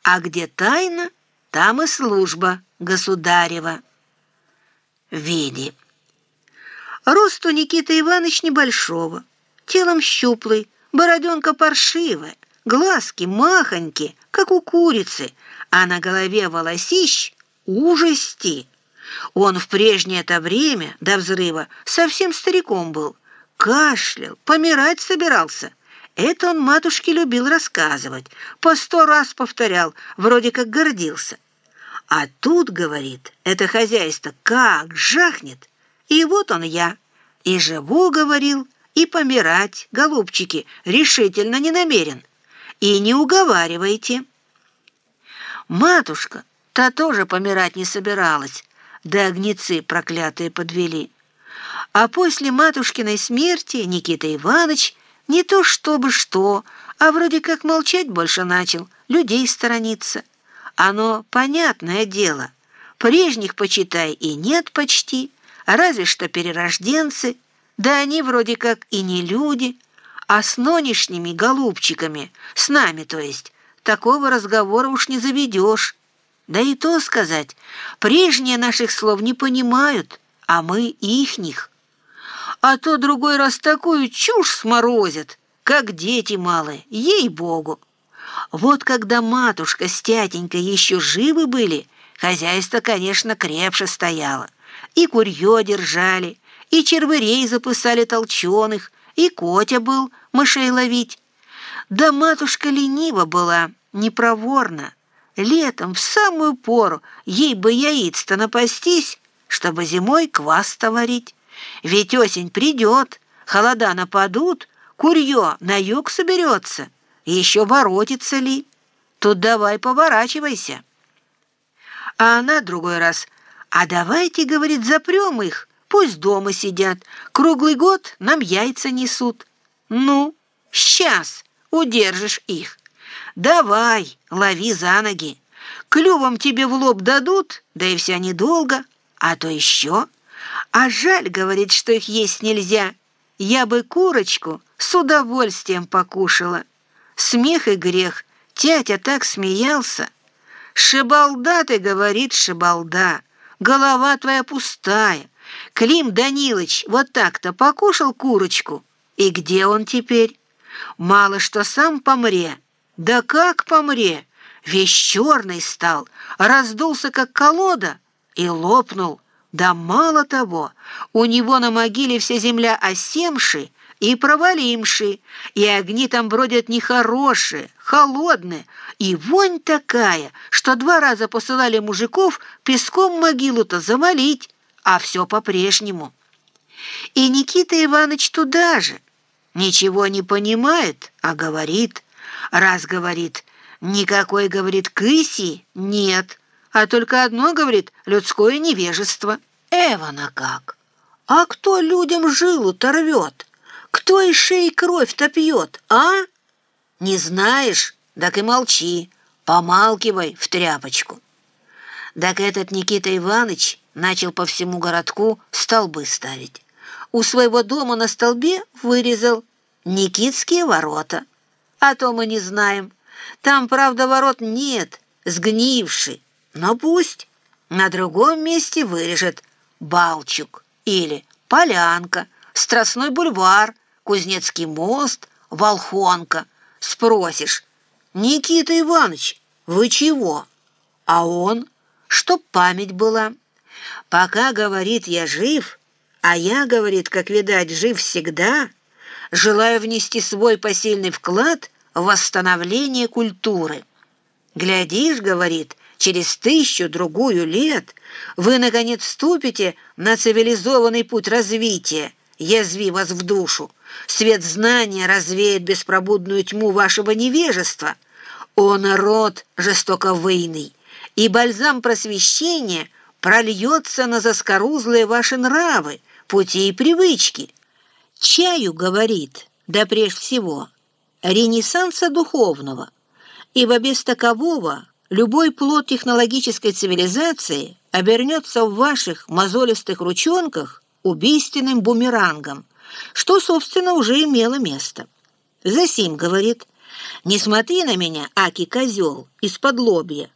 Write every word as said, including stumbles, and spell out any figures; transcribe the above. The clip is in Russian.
а где тайна, там и служба государева. Веди. Рост у Никиты Иванович небольшого, телом щуплый, бороденка паршивая, глазки махонькие, как у курицы, а на голове волосищ ужасти. Он в прежнее-то время, до взрыва, совсем стариком был, кашлял, помирать собирался. Это он матушке любил рассказывать, по сто раз повторял, вроде как гордился. А тут, говорит, это хозяйство как жахнет, и вот он я, и живу, говорил, и помирать, голубчики, решительно не намерен. И не уговаривайте. Матушка, та тоже помирать не собиралась, да огнецы проклятые подвели. А после матушкиной смерти Никита Иванович не то чтобы что, а вроде как молчать больше начал, людей сторониться. Оно понятное дело. Прежних, почитай, и нет почти, разве что перерожденцы, да они вроде как и не люди, а с нынешними голубчиками, с нами, то есть, такого разговора уж не заведешь. Да и то сказать, прежние наших слов не понимают, а мы ихних. А то другой раз такую чушь сморозят, как дети малые, ей-богу. Вот когда матушка с тятенькой еще живы были, хозяйство, конечно, крепше стояло. И курье держали, и червырей запасали толченых, и Котя был мышей ловить. Да матушка ленива была, непроворна. Летом в самую пору ей бы яиц-то напастись, чтобы зимой квас-то варить. Ведь осень придет, холода нападут, курье на юг соберется. Еще воротится ли? Тут давай поворачивайся. А она другой раз: а давайте, говорит, запрем их, пусть дома сидят, круглый год нам яйца несут. Ну, сейчас удержишь их. Давай, лови за ноги. Клювом тебе в лоб дадут, да и вся недолго, а то еще. А жаль, говорит, что их есть нельзя. Я бы курочку с удовольствием покушала. Смех и грех. Тятя так смеялся. Шибалда ты, говорит, шибалда. Голова твоя пустая. Клим Данилыч вот так-то покушал курочку. И где он теперь? Мало что сам помре. Да как помре? Весь черный стал, раздулся, как колода, и лопнул. Да мало того, у него на могиле вся земля осемши и проваливши, и огни там бродят нехорошие, холодные, и вонь такая, что два раза посылали мужиков песком могилу-то завалить, а все по-прежнему. И Никита Иванович туда же. Ничего не понимает, а говорит. Раз говорит, никакой, говорит, кыси нет, а только одно, говорит, людское невежество. Эвана как? А кто людям жилу-то рвет? Кто из шеи кровь-то пьет, а? Не знаешь? Так и молчи, помалкивай в тряпочку. Так этот Никита Иванович начал по всему городку столбы ставить. У своего дома на столбе вырезал Никитские ворота. А то мы не знаем. Там, правда, ворот нет, сгнивший. Но пусть на другом месте вырежет Балчук или Полянка, Страстной бульвар, Кузнецкий мост, Волхонка. Спросишь: Никита Иванович, вы чего? А он: чтоб память была. Пока, говорит, я жив, а я, говорит, как видать, жив всегда, желаю внести свой посильный вклад в восстановление культуры. Глядишь, говорит, через тысячу-другую лет вы, наконец, вступите на цивилизованный путь развития, язви вас в душу. Свет знания развеет беспробудную тьму вашего невежества. О, народ жестоковыйный! И бальзам просвещения прольется на заскорузлые ваши нравы, пути и привычки. Чаю, говорит, да прежде всего, ренессанса духовного, ибо без такового любой плод технологической цивилизации обернется в ваших мозолистых ручонках убийственным бумерангом, что, собственно, уже имело место. Засим, говорит, Не смотри на меня, аки козел, из-под лобья.